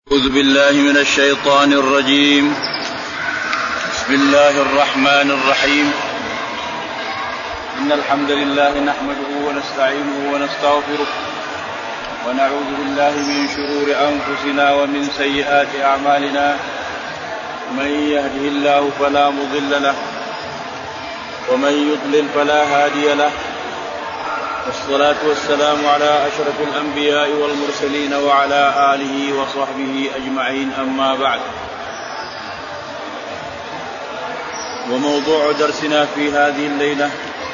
أعوذ بالله من الشيطان الرجيم. بسم الله الرحمن الرحيم. إن الحمد لله نحمده ونستعينه ونستغفره ونعوذ بالله من شرور أنفسنا ومن سيئات أعمالنا. من يهده الله فلا مضل له ومن يضلل فلا هادي له. والصلاة والسلام على أشرف الأنبياء والمرسلين وعلى آله وصحبه أجمعين. أما بعد، وموضوع درسنا في هذه الليلة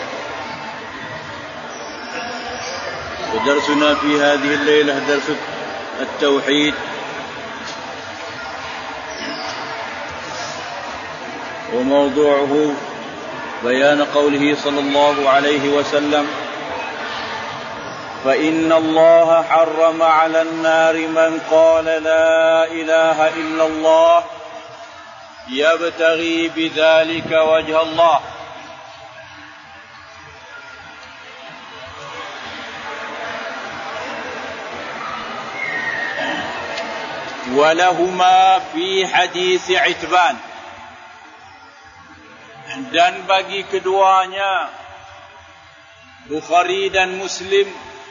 ودرسنا في هذه الليلة درس التوحيد، وموضوعه بيان قوله صلى الله عليه وسلم: فإن الله حرم على النار من قال لا إله إلا الله يبتغي بذلك وجه الله. ولهما في حديث عتبان. Dan bagi keduanya, Bukhari dan Muslim,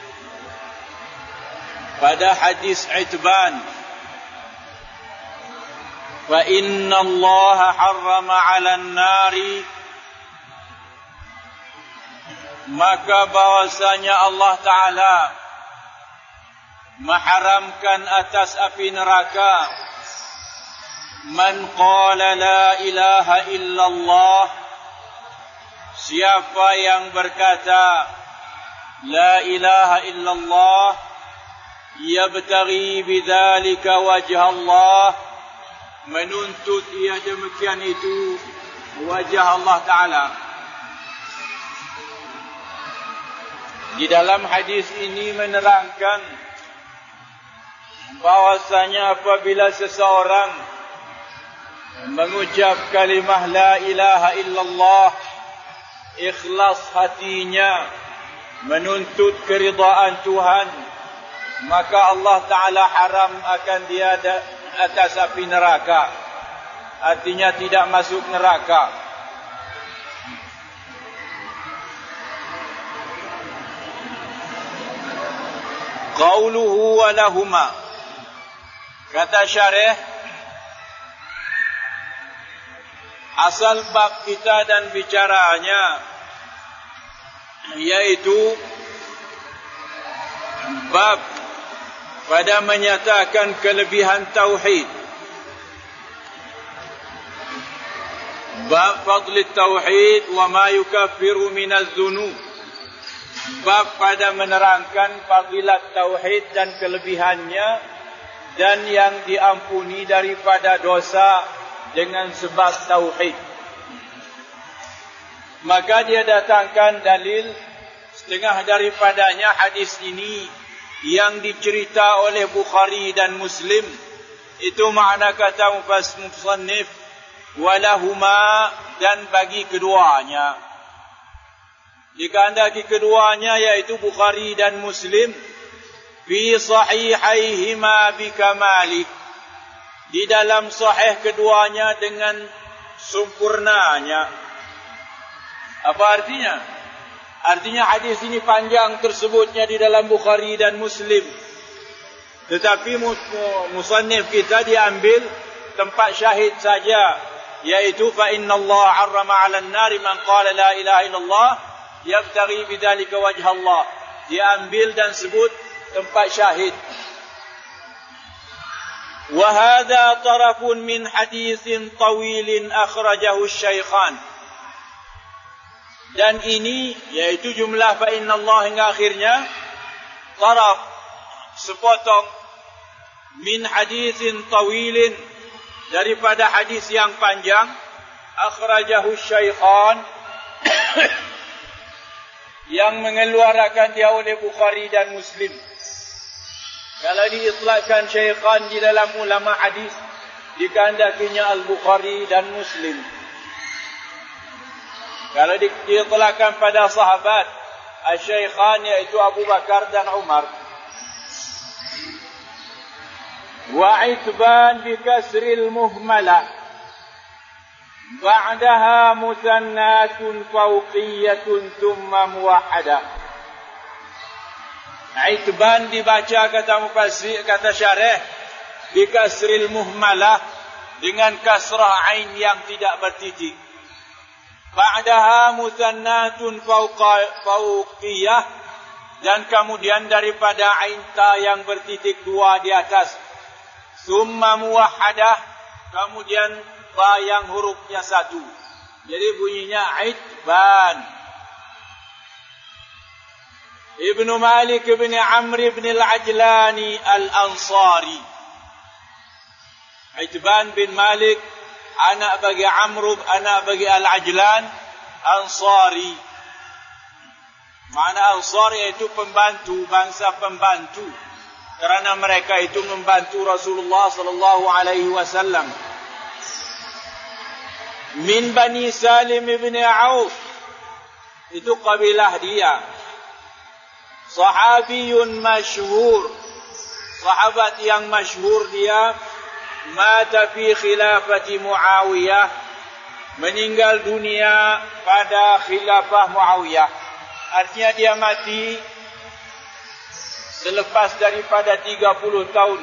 pada hadis Itban, fa inna Allah harrama 'alan nari, maka bahwasanya Allah Ta'ala mengharamkan atas api neraka man qala la ilaha illallah, siapa yang berkata la ilaha illallah yabtaghi bidzalika wajha Allah, menuntut ia demikian itu wajah Allah Ta'ala. Di dalam hadis ini menerangkan bahwasanya apabila seseorang mengucap kalimah la ilaha illallah, ikhlas hatinya menuntut keridaan Tuhan, maka Allah Ta'ala haram akan dia atas api neraka. Artinya tidak masuk neraka. Qauluhu wa lahuma, kata syarih, asal bab kita dan bicaranya yaitu bab pada menyatakan kelebihan tauhid, bab fadl tauhid wa ma yukaffiru minaz dzunub, bab pada menerangkan fadilat tauhid dan kelebihannya dan yang diampuni daripada dosa dengan sebab tauhid. Maka dia datangkan dalil setengah daripadanya hadis ini yang dicerita oleh Bukhari dan Muslim. Itu makna kata musannif walahuma, dan bagi keduanya. Dikehendaki keduanya yaitu Bukhari dan Muslim fi sahihaihima bikamali, di dalam sahih keduanya dengan sempurnanya. Apa artinya? Artinya hadis ini panjang tersebutnya di dalam Bukhari dan Muslim. Tetapi musannif kita diambil tempat syahid saja, yaitu fa inna Allah harrama 'alan nari man qala la ilaha illallah yabtaghi bidzalika wajha Allah. Diambil dan sebut tempat syahid. Wa hadha tarafun min haditsin tawilin akhrajahu asy-syaikhan. Dan ini yaitu jumlah fa inna Allah hingga akhirnya, taraf sepotong min haditsin tawilin, daripada hadis yang panjang, akhrajahu syaikhan yang mengeluarkan dia oleh Bukhari dan Muslim. Kalau diitlaqkan syaikhan di dalam ulama hadis, dikehendakinya Al-Bukhari dan Muslim. Kalau diitlaqkan pada sahabat, Asy-Syaikhan yaitu Abu Bakar dan Umar. وعتبان بكسر المهملة بعدها مثنات فوقية ثم موحدة. Itban dibaca kata mufassir, kata syarih, bikasril muhmalah, dengan kasrah ain yang tidak bertitik. Ba'daha muthannatun fawqiyah, dan kemudian daripada ain ta yang bertitik dua di atas. Summa muwahhadah, kemudian ta yang hurufnya satu. Jadi bunyinya Itban. Ibnu Malik bin Amr bin al-Ajlani al-Ansari. Itban bin Malik, anak bagi Amr, anak bagi Al-Ajlan, Ansari. Makna Ansar iaitu pembantu, bangsa pembantu. Kerana mereka itu membantu Rasulullah sallallahu alaihi wasallam. Min Bani Salim bin Auf, itu kabilah dia. Sahabiyun masyhur, sahabat yang masyhur dia. Mata fi khilafati Muawiyah, meninggal dunia pada khilafah Muawiyah. Artinya dia mati selepas daripada 30 tahun.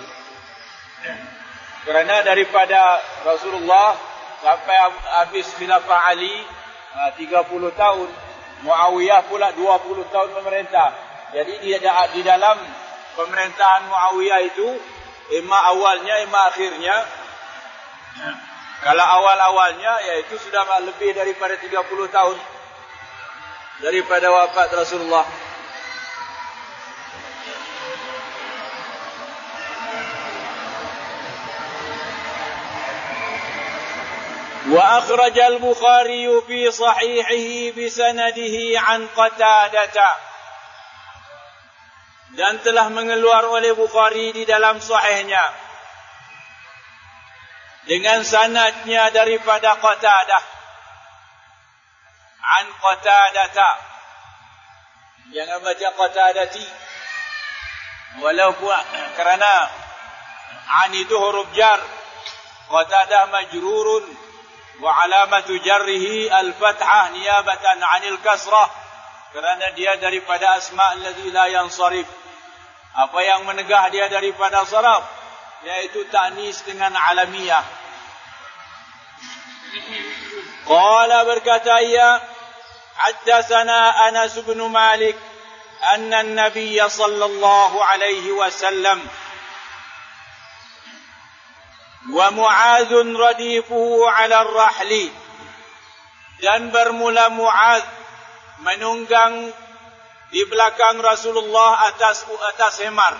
Kerana daripada Rasulullah sampai habis khilafah Ali 30 tahun, Muawiyah pula 20 tahun memerintah. Jadi dia di dalam pemerintahan Muawiyah itu, ima awalnya, ima akhirnya. Kalau awal-awalnya, yaitu sudah lebih daripada 30 tahun daripada wafat Rasulullah. Wa akhraj al-Bukhari fi sahihihi bi sanadihi an Qatadah. Dan telah mengeluar oleh Bukhari di dalam sahihnya dengan sanadnya daripada Qatadah. An Qatadata. Jangan baca Qatadati. Walaupun kerana an itu huruf jar. Qatadah majrurun wa alamatu jarrihi al-fathah niyabatan 'anil kasrah. Kerana dia daripada asma' alladhi la yansarif. Apa yang menegah dia daripada saraf, yaitu ta'nis dengan alamiyah. Qala, berkata ia, haddatsana Anas bin Malik anna an-nabiy sallallahu alaihi wasallam wa Mu'adz radifuhu 'ala ar-rahli, dan bermula Mu'adz menunggang di belakang Rasulullah atas hemar.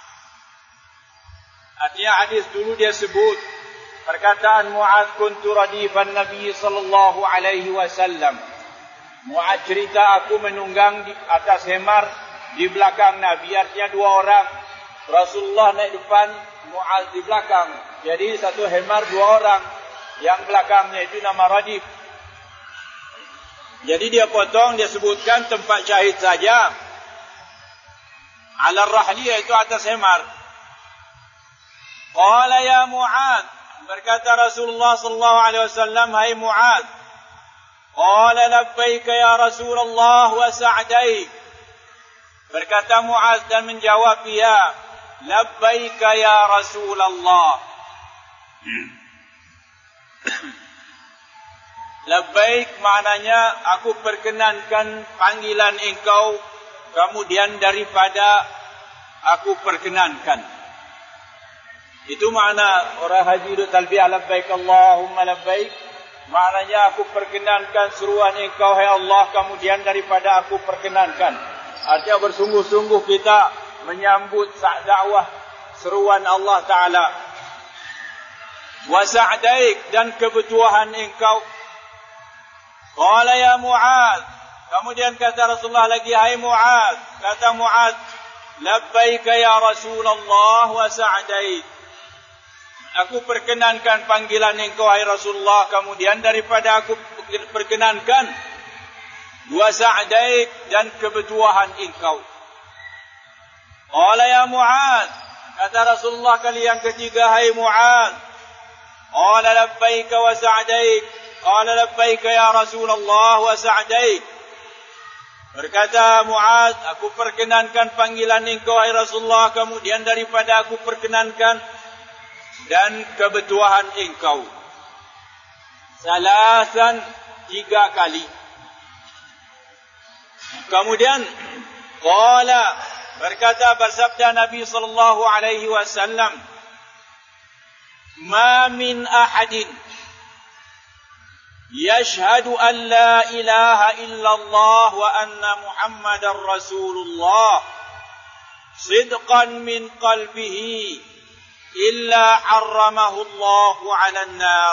Artinya hadis dulu dia sebut perkataan Mu'adz, kuntu radifan Nabi sallallahu alaihi wasallam. Mu'adz cerita, aku menunggang di atas hemar di belakang Nabi. Artinya dua orang, Rasulullah naik depan, Mu'adz di belakang. Jadi satu hemar dua orang, yang belakangnya itu nama radif. Jadi dia potong, dia sebutkan tempat syahid saja. Ala rahli, iaitu atas hemar. Qala ya Mu'adz, berkata Rasulullah sallallahu alaihi wasallam, hai Mu'adz. Qala labbaika ya Rasulullah wa sa'daik. Berkata Mu'adz dan menjawab ia, labbaika ya Rasulullah. Labbaik maknanya aku perkenankan panggilan engkau, kemudian daripada aku perkenankan. Itu makna orang haji duduk talbiyah labbaik Allahumma labbaik. Maknanya aku perkenankan seruan engkau hai Allah, kemudian daripada aku perkenankan. Artinya bersungguh-sungguh kita menyambut dakwah seruan Allah Ta'ala. Wa sa'daik, dan kebutuhan engkau. Qala ya Mu'adz, kemudian kata Rasulullah lagi, hai Mu'adz. Kata Mu'adz, labbaika ya Rasulullah wa sa'daik. Aku perkenankan panggilan engkau hai Rasulullah, kemudian daripada aku perkenankan, wa sa'daik, dan kebutuhan engkau. Qala ya Mu'adz, Kata Rasulullah kali yang ketiga, hai Mu'adz. Qala labbaika wa sa'daik. Qala labbaika ya Rasulullah wa sa'daik. Berkata Mu'adz, aku perkenankan panggilan engkau hai Rasulullah, kemudian daripada aku perkenankan dan kebetulan engkau. Salasan, 3 kali. Kemudian qala, berkata bersabda Nabi sallallahu alaihi wasallam, ma min ahadin yashhadu an la ilaha illallah wa anna Muhammadar Rasulullah sidqan min qalbihi illa harramahu Allah 'ala an-nar.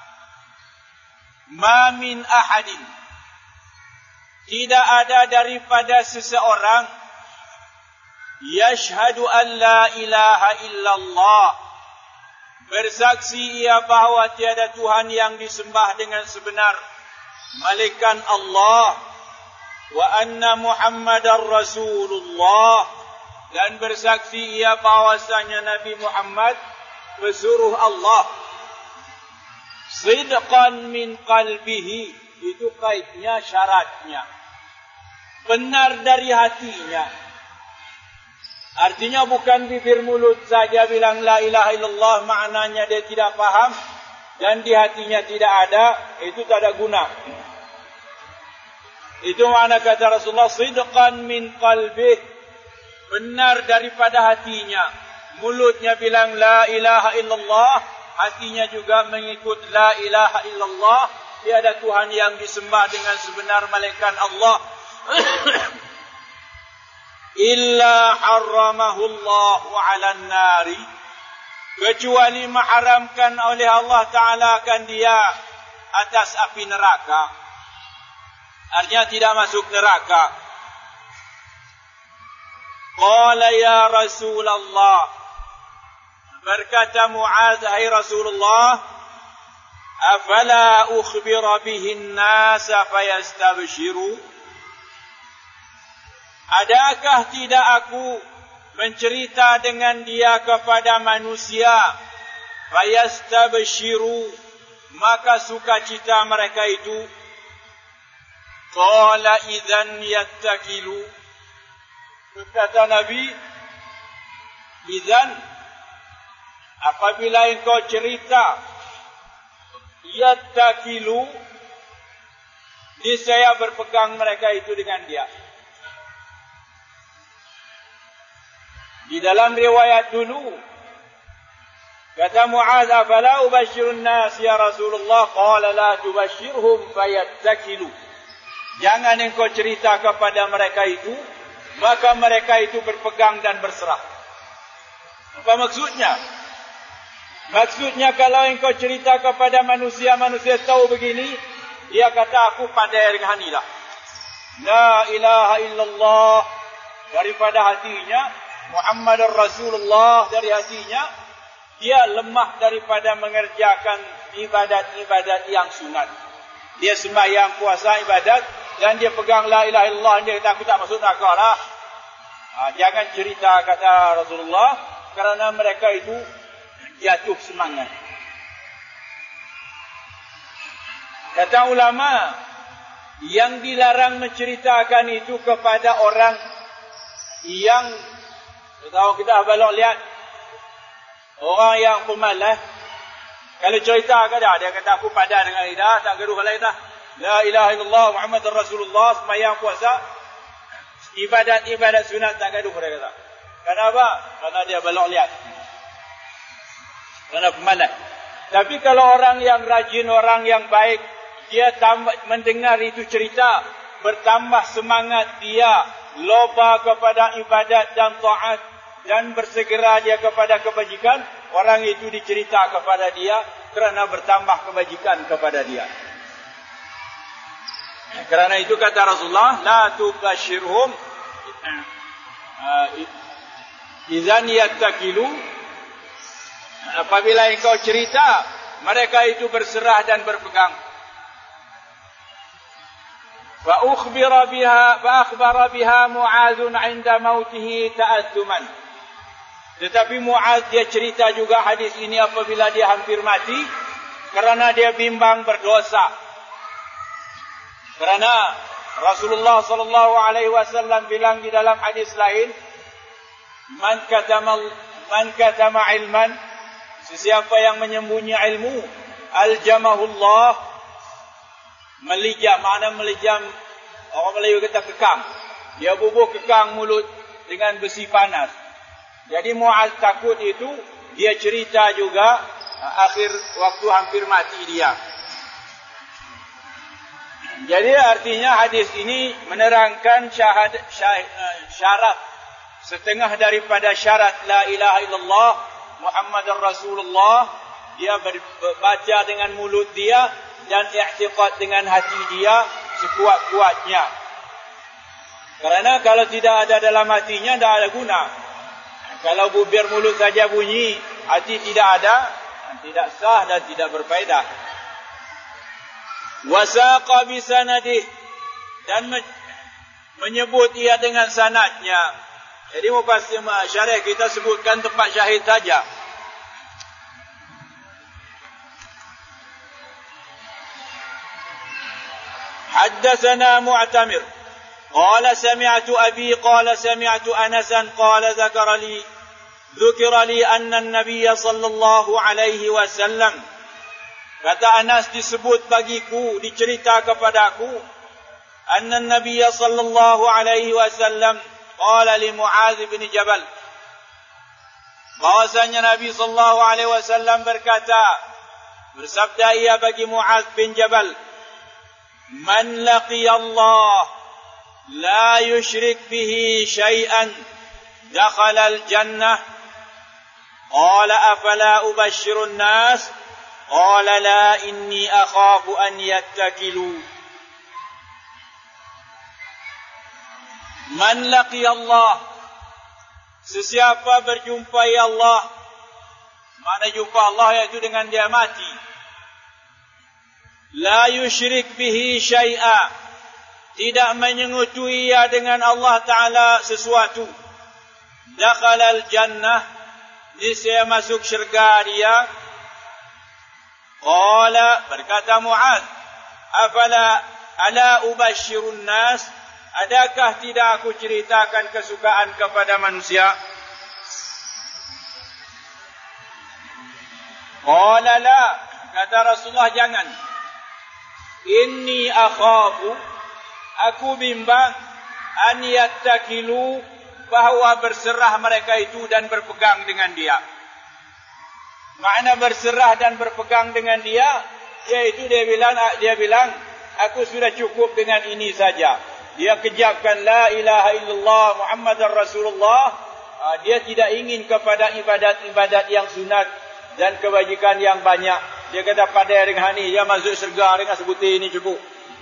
Ma min ahadin, tidak ada daripada seseorang, yashhadu an la ilaha illallah, bersaksi ia bahawa tiada Tuhan yang disembah dengan sebenar melainkan Allah, wa anna Muhammadar Rasulullah, dan bersaksi ia bahawasanya Nabi Muhammad pesuruh Allah. Sidqan min qalbihi, itu kaidnya, syaratnya benar dari hatinya. Artinya bukan bibir mulut saja bilang la ilaha illallah, maknanya dia tidak faham dan di hatinya tidak ada, itu tak ada guna. Itu makna kata Rasulullah, sidqan min qalbih, benar daripada hatinya. Mulutnya bilang la ilaha illallah, hatinya juga mengikut la ilaha illallah. Tiada Tuhan yang disembah dengan sebenar melainkan Allah. Illa harramahu Allah 'alan nari, kecuali mengharamkan oleh Allah Ta'ala akan dia atas api neraka. Artinya tidak masuk neraka. Qala ya Rasulullah, berkata Mu'adz, hai Rasulullah, afala ukhbira bihin nasa fayastabshiru, adakah tidak aku mencerita dengan dia kepada manusia, fayastabshiru, maka sukacita mereka itu. Qala idzan yattakilu, kata Nabi, idzan, apabila engkau cerita, yattakilu, niscaya berpegang mereka itu dengan dia. Di dalam riwayat dulu, kata Mu'adz, afala ubashirun nas ya Rasulullah, qala la tubashirhum fayattakilu, jangan engkau cerita kepada mereka itu, maka mereka itu berpegang dan berserah. Apa maksudnya? Maksudnya kalau engkau cerita kepada manusia, manusia tahu begini, dia kata aku pandai dengan inilah la ilaha illallah daripada hatinya, Muhammadar Rasulullah dari hatinya, dia lemah daripada mengerjakan ibadat-ibadat yang sunat. Dia sembahyang, puasa, ibadat, dan dia pegang la ilaha illallah, dia kata aku tak masuk neraka lah. Jangan cerita, kata Rasulullah, kerana mereka itu jatuh semangat. Kata ulama, yang dilarang menceritakan itu kepada orang yang, tahu kita balok lihat, orang yang pemalas, kalau cerita kada, dia kata aku padan dengan lidah, tak gaduh lain dah. La ilaha illallah Muhammadur Rasulullah, sembahyang, puasa, ibadat-ibadat sunat tak gaduh, dia kata. Kenapa? Karena dia balok lihat. Kerana pemalas. Tapi kalau orang yang rajin, orang yang baik, dia mendengar itu cerita, bertambah semangat dia, loba kepada ibadat dan taat, dan bersegera dia kepada kebajikan. Orang itu dicerita kepada dia kerana bertambah kebajikan kepada dia. Kerana itu kata Rasulullah, la tubashirhum idzan yattakilu, apabila engkau cerita, mereka itu berserah dan berpegang. فأخبر بها معاذ عند موته تأثما, Tetapi Muaz dia cerita juga hadis ini apabila dia hampir mati kerana dia bimbang berdosa. Kerana Rasulullah sallallahu alaihi wasallam bilang di dalam hadis lain, man katama ilman, sesiapa yang menyembunyi ilmu, aljamahullah, melijam, makna melijam orang Melayu kata kekang. Dia bubuh kekang mulut dengan besi panas. Jadi Muaz takut itu, dia cerita juga akhir waktu hampir mati dia. Jadi artinya hadis ini menerangkan syarat setengah daripada syarat la ilaha illallah Muhammadar Rasulullah. Dia baca dengan mulut dia dan i'tiqad dengan hati dia sekuat-kuatnya. Kerana kalau tidak ada dalam hatinya, tidak ada guna. Kalau biar mulut saja bunyi, hati tidak ada, tidak sah dan tidak berfaedah. Wasaqa bisanadih, dan menyebut ia dengan sanadnya. Jadi mufassir syarih kita sebutkan tempat syahid saja. Haddatsana Mu'tamir qala sami'tu abi qala sami'tu Anasan qala dzukira li anna an-nabiy sallallahu alaihi wasallam, kata Anas, disebut bagiku, dicerita kepadaku, anna an-nabiy sallallahu alaihi wasallam qala li Mu'adz bin Jabal, bahwasanya Nabi sallallahu alaihi wasallam berkata, bersabda ia bagi Mu'adz bin Jabal, man laqiya Allah la yushrik bihi syai'an dakhala al-jannah. Qala afala ubashshiru an-nas? Qala la inni akhafu an yattakilu. Man laqiya Allah, sesiapa berjumpai Allah, mana jumpa Allah iaitu dengan dia mati. La yushrik bihi syai'a, tidak menyengutui ia dengan Allah Ta'ala sesuatu. Dakhalal jannah, niscaya masuk syurga dia. Qala, berkata Mu'adz, ala ubashirun nas, adakah tidak aku ceritakan kesukaan kepada manusia? Qala la, kata Rasulullah, jangan. Inni akhafu, aku bimbang, an yattakilu, bahawa berserah mereka itu dan berpegang dengan dia. Makna berserah dan berpegang dengan dia, yaitu dia bilang, aku sudah cukup dengan ini saja. Dia kejapkan la ilaha illallah Muhammadar Rasulullah. Dia tidak ingin kepada ibadat-ibadat yang sunat dan kebajikan yang banyak. Dia kata pada dengan ini, dia masuk syurga dengan sebutir ini cukup.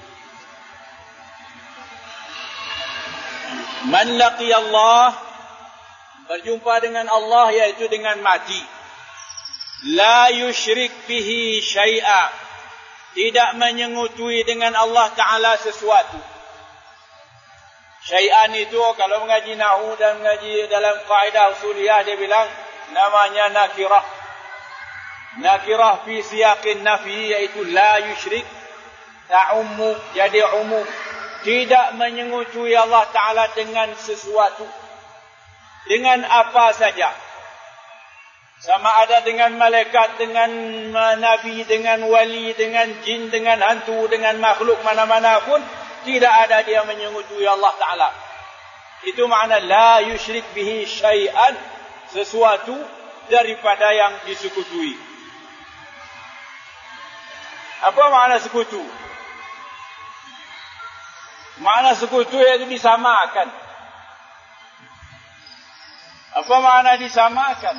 Man laqiya Allah, berjumpa dengan Allah iaitu dengan mati. La yushrik bihi syai'a, tidak menyengutui dengan Allah Ta'ala sesuatu. Syai'an itu kalau mengaji nahu dan mengaji dalam kaidah usuliyah, dia bilang namanya nakirah. Nakirah fi siyaqin nafi, iaitu la yushrik, ta'ummu, jadi umum. Tidak menyengutui Allah Ta'ala dengan sesuatu. Dengan apa saja. Sama ada dengan malaikat, dengan nabi, dengan wali, dengan jin, dengan hantu, dengan makhluk mana-mana pun, tidak ada dia menyengutui Allah Ta'ala. Itu makna la yushrik bihi syai'an, sesuatu daripada yang disekutuai. Apa makna sekutu? Makna sekutu iaitu disamakan. Apa makna disamakan?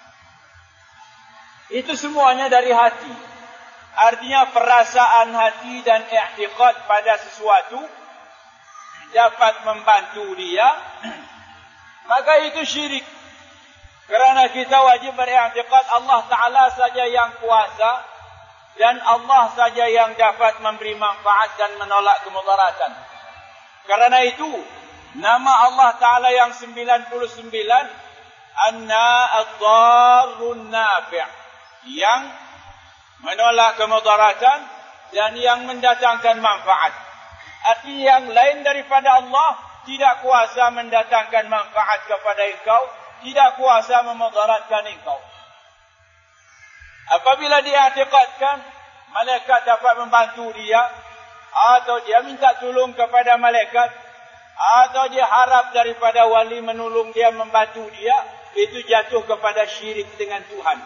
Itu semuanya dari hati. Artinya perasaan hati dan i'tiqad pada sesuatu dapat membantu dia, maka itu syirik. Kerana kita wajib beriktikad Allah Ta'ala saja yang kuasa dan Allah saja yang dapat memberi manfaat dan menolak kemudaratan. Kerana itu, nama Allah Ta'ala yang 99 anna ad-darrun nafi', yang menolak kemudaratan dan yang mendatangkan manfaat. Artinya yang lain daripada Allah tidak kuasa mendatangkan manfaat kepada engkau, tidak kuasa memudaratkan engkau. Apabila dia i'tiqadkan malaikat dapat membantu dia, atau dia minta tolong kepada malaikat, atau dia harap daripada wali menolong dia, membantu dia, itu jatuh kepada syirik dengan Tuhan.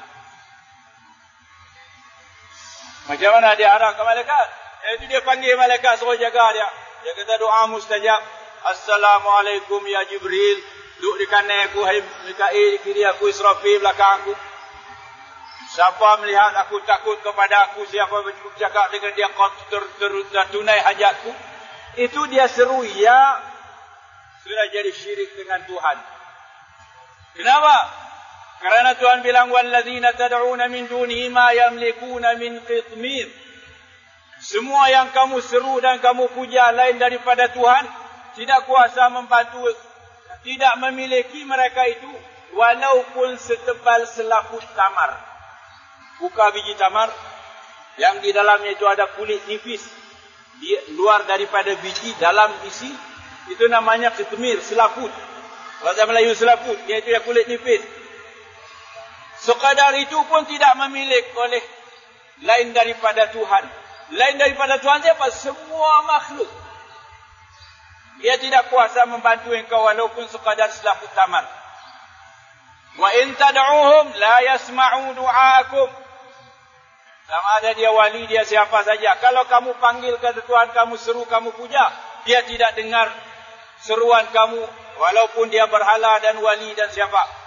Macam mana dia harap ke malaikat? Itu dia panggil malaikat suruh jaga dia. Dia kata doa mustajab. Assalamualaikum ya Jibril. Duduk di kanan aku, hai Mikail, kiri aku, Israfil, belakang aku. Siapa melihat aku takut kepada aku, siapa bercakap dengan dia, kau tertunai hajatku. Itu dia seru, ya. Sudah jadi syirik dengan Tuhan. Kenapa? Karena Tuhan bilang, walladzina tad'una min dunihi ma yamlikuna min qitmir. Semua yang kamu seru dan kamu puja lain daripada Tuhan, tidak kuasa membantu, tidak memiliki mereka itu, walaupun setebal selaput tamar. Buka biji tamar, yang di dalamnya itu ada kulit nipis. Di luar daripada biji, dalam isi, itu namanya qitmir, selaput. Bahasa Melayu selaput, iaitu yang kulit nipis. Sekadar itu pun tidak memiliki oleh lain daripada Tuhan. Lain daripada Tuhan siapa? Semua makhluk. Dia tidak kuasa membantu engkau walaupun sekadar selaput tamar. Wa in tad'uhum la yasma'u du'aakum. Sama ada dia wali, dia siapa saja. Kalau kamu panggil ke Tuhan, kamu seru, kamu puja, dia tidak dengar seruan kamu walaupun dia berhala dan wali dan siapa.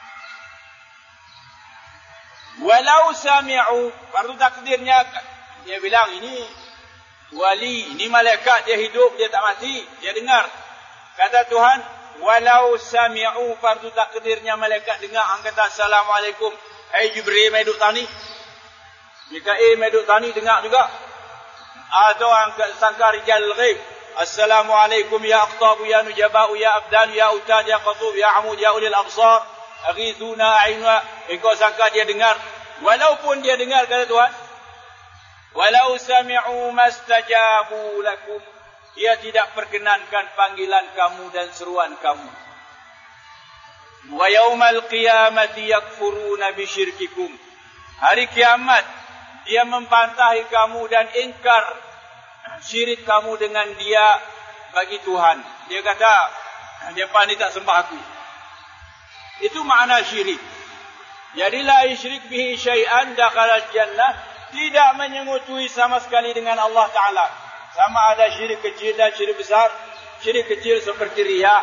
Walau sami'u, baru takdirnya dia bilang ini wali, ini malaikat, dia hidup, dia tak mati, dia dengar. Kata Tuhan, walau sami'u, fardu takdirnya malaikat dengar, angkat assalamualaikum, hai Jibril mai duk tani, Mikail mai duk tani, dengar juga. Atau angkat sangka rijal ghaib, assalamualaikum ya aqtab ya nujaba'u ya abdan ya utad ya qatub ya amud ya ulil absar aghithuna a'inwa. Engkau sangka dia dengar, walaupun dia dengar, kata Tuhan, walau sami'u mastajabu lakum, dia tidak perkenankan panggilan kamu dan seruan kamu. Wa yaumal qiyamati yakfuruna bisyirkikum, hari kiamat dia membantahi kamu dan ingkar syirik kamu dengan dia bagi Tuhan. Dia kata, depa ni tak sembah aku. Itu makna syirik. Jadi la yusyrik bihi syai'an dakhala jannah, tidak menyengutui sama sekali dengan Allah Ta'ala. Sama ada syirik kecil dan syirik besar. Syirik kecil seperti riya.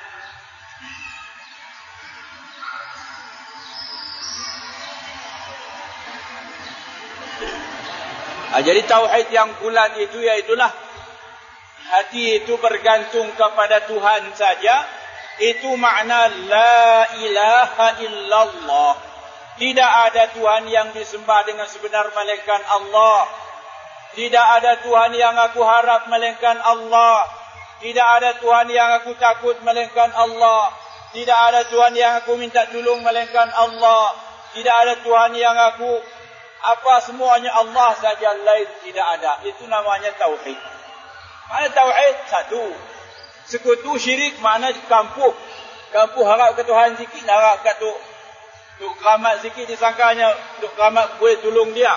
Jadi tauhid yang bulat itu iaitulah hati itu bergantung kepada Tuhan saja. Itu makna la ilaha illallah. Tidak ada Tuhan yang disembah dengan sebenar melainkan Allah. Tidak ada Tuhan yang aku harap melainkan Allah. Tidak ada Tuhan yang aku takut melainkan Allah. Tidak ada Tuhan yang aku minta tolong melainkan Allah. Tidak ada Tuhan yang aku semuanya Allah saja, lain tidak ada. Itu namanya tauhid. Mana tauhid? Satu. Sekutu syirik makna kampuh. Kampuh harap ke Tuhan sikit, harap ke Tuk keramat sikit, disangkanya Tuk keramat boleh tolong dia.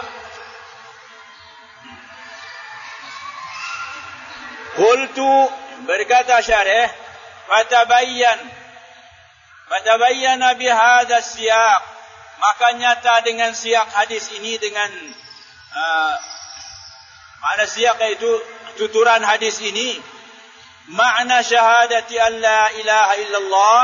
Qultu, berkata syarih, fatabayyana bihadha siyaq, maka nyata dengan siyak hadis ini, dengan makna siyak iaitu tuturan hadis ini, makna syahadati an la ilaha illallah,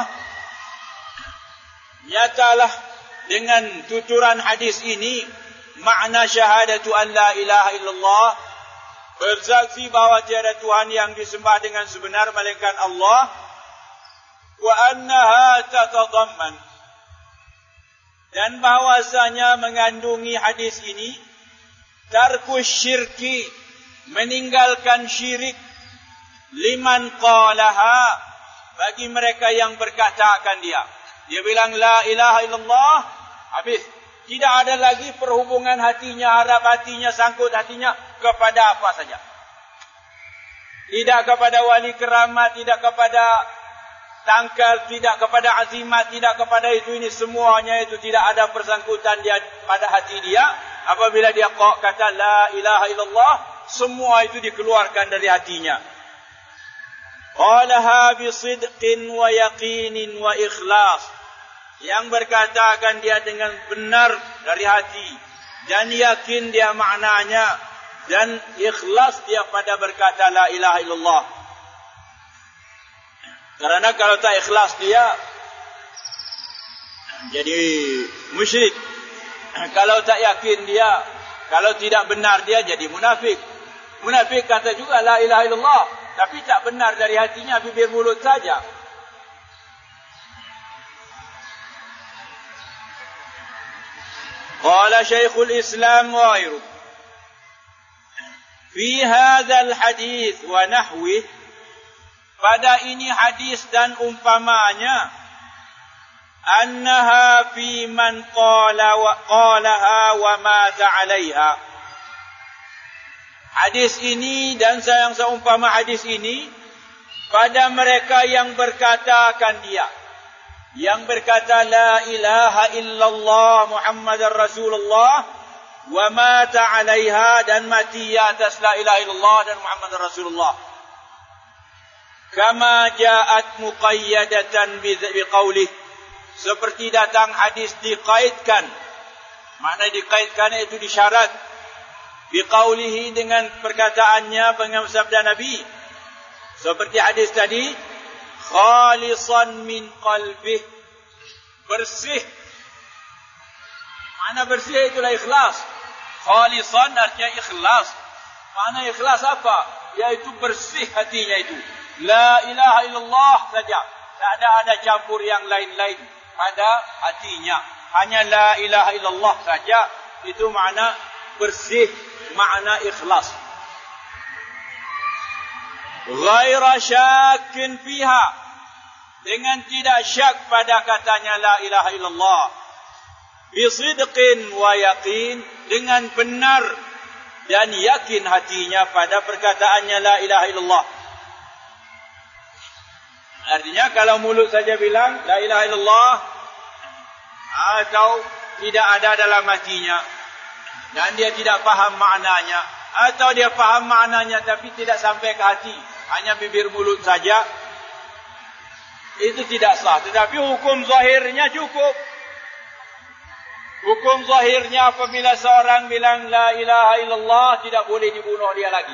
nyatalah dengan tuturan hadis ini makna syahadatu an la ilaha illallah, bersaksi bahawa tiada Tuhan yang disembah dengan sebenar melainkan Allah, wa annaha tatadamman, dan bahwasanya mengandungi hadis ini tarkus syirki, meninggalkan syirik, liman qalaha, bagi mereka yang berkata akan dia. Dia bilang la ilaha illallah, habis. Tidak ada lagi perhubungan hatinya, harap hatinya, sangkut hatinya kepada apa saja. Tidak kepada wali keramat, tidak kepada tangkal, tidak kepada azimat, tidak kepada itu ini. Semuanya itu tidak ada persangkutan dia pada hati dia. Apabila dia kata la ilaha illallah, semua itu dikeluarkan dari hatinya. Qalaha bisidqin wa yaqinin wa ikhlas. Yang berkata akan dia dengan benar dari hati dan yakin dia maknanya dan ikhlas dia pada berkata la ilaha illallah. Karena kalau tak ikhlas dia jadi musyrik. Kalau tak yakin dia, kalau tidak benar dia jadi munafik. Munafik kata juga la ilaha illallah, tapi tak benar dari hatinya, bibir mulut saja. قال شيخ الإسلام وغيره في هذا الحديث ونحوه, pada ini hadis dan umpamanya, annaha fi man qalaha wa mata 'alaiha. Hadis ini dan yang seumpama hadis ini pada mereka yang berkata akan dia, yang berkata la ilaha illallah Muhammadar Rasulullah wa mata 'alaiha, dan mati atas la ilaha illallah dan Muhammadar Rasulullah. Kama ja'at muqayyadatan biqaulih, seperti datang hadis dikaitkan. Makna dikaitkan itu disyarat biqaulihi, dengan perkataannya, dengan sabda Nabi. Seperti hadis tadi, khalisan min qalbih, bersih. Mana bersih itulah ikhlas. Khalisan artinya ikhlas. Mana ikhlas apa? Yaitu bersih hatinya itu. La ilaha illallah saja. Tak ada campur yang lain-lain pada hatinya. Hanya la ilaha illallah saja. Itu makna bersih, makna ikhlas. Ghaira syakin fiha, dengan tidak syak pada katanya la ilaha illallah. Bisidqin wa yaqin, dengan benar dan yakin hatinya pada perkataannya la ilaha illallah. Artinya kalau mulut saja bilang la ilaha illallah, atau tidak ada dalam hatinya dan dia tidak faham maknanya, atau dia faham maknanya tapi tidak sampai ke hati, hanya bibir mulut saja, itu tidak sah. Tetapi hukum zahirnya cukup. Hukum zahirnya apabila seorang bilang la ilaha illallah, tidak boleh dibunuh dia lagi.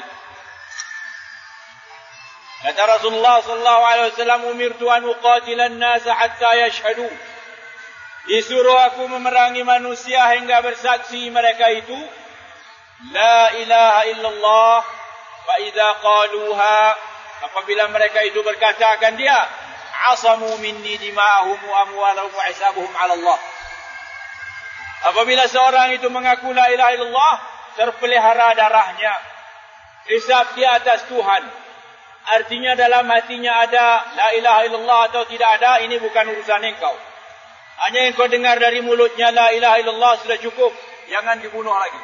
Kata Rasulullah sallallahu alaihi wasallam, umirtu an uqatila an-nas hatta yashhadu. Disuruh aku memerangi manusia hingga bersaksi mereka itu la ilaha illallah, fa idza qaluha, apabila mereka itu berkata akan dia, asamu minni dima'ahum wa amwalahum wa hisabuhum 'ala Allah. Apabila seorang itu mengaku la ilaha illallah, terpelihara darahnya, hisab di atas Tuhan. Artinya dalam hatinya ada la ilaha illallah atau tidak ada, ini bukan urusan engkau. Hanya yang kau dengar dari mulutnya la ilaha illallah sudah cukup, jangan dibunuh lagi.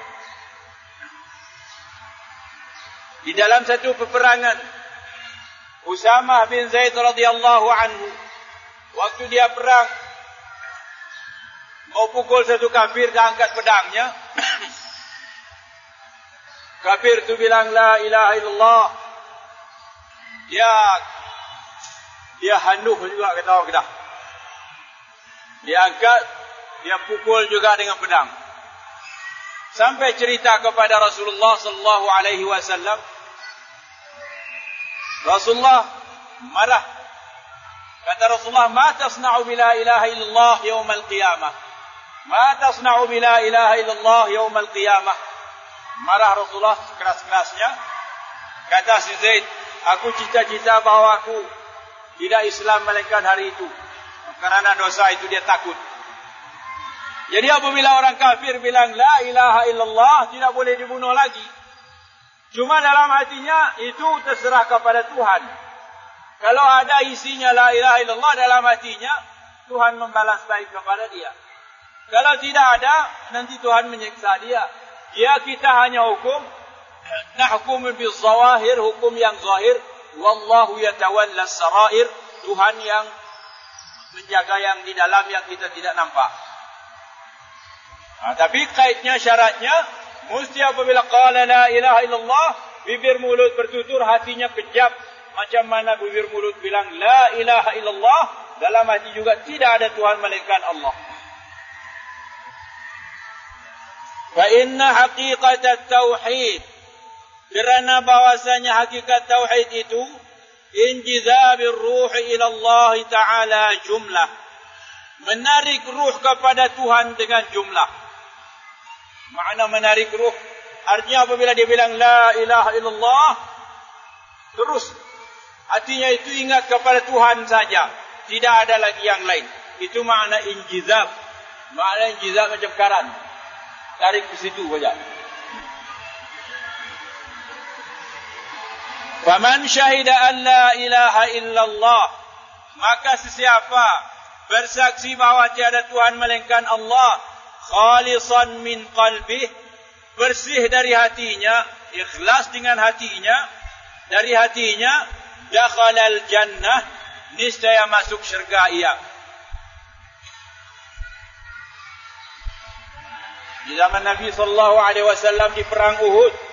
Di dalam satu peperangan, Usamah bin Zaid radhiyallahu anhu, waktu dia perang mau pukul satu kafir, dia angkat pedangnya. Kafir itu bilang la ilaha illallah. Dia handuh juga, kata kita. Dia angkat, dia pukul juga dengan pedang. Sampai cerita kepada Rasulullah sallallahu alaihi wasallam. Rasulullah marah. Kata Rasulullah, "Ma tasna'u bila ilaha illallah yaumal qiyamah?" "Ma tasna'u bila ilaha illallah yaumal qiyamah?" Marah Rasulullah keras-kerasnya. Kata si Zaid, "Aku cita-cita bahawa aku tidak Islam melainkan hari itu." Karena dosa itu dia takut. Jadi apabila orang kafir bilang la ilaha illallah, tidak boleh dibunuh lagi. Cuma dalam hatinya itu terserah kepada Tuhan. Kalau ada isinya la ilaha illallah dalam hatinya, Tuhan membalas baik kepada dia. Kalau tidak ada, nanti Tuhan menyiksa dia. Ya, kita hanya hukum, nahkum bil zawahir, hukum yang zahir. Wallahu yatawalla sarair, Tuhan yang menjaga yang di dalam yang kita tidak nampak. Tapi kaitnya, syaratnya, mesti apabila qala la ilaha illallah, bibir mulut bertutur, hatinya kejap. Macam mana bibir mulut bilang la ilaha illallah, dalam hati juga tidak ada Tuhan melainkan Allah. Fa inna haqiqat at-tauhid, kerana bahwasanya hakikat tauhid itu injizabir ruh ila Allah Ta'ala jumlah, menarik ruh kepada Tuhan dengan jumlah. Makna menarik ruh, artinya apabila dia bilang la ilaha illallah, terus hatinya itu ingat kepada Tuhan saja, tidak ada lagi yang lain. Itu makna injizab. Makna injizab macam karan, tarik ke situ saja. Faman syahida an la ilaha illallah, maka sesiapa bersaksi bahawa tiada Tuhan melainkan Allah, khalisan min qalbih, bersih dari hatinya, ikhlas dengan hatinya, dari hatinya, dakhalal jannah, niscaya masuk syurga ia. Di zaman Nabi sallallahu alaihi wasallam di perang Uhud,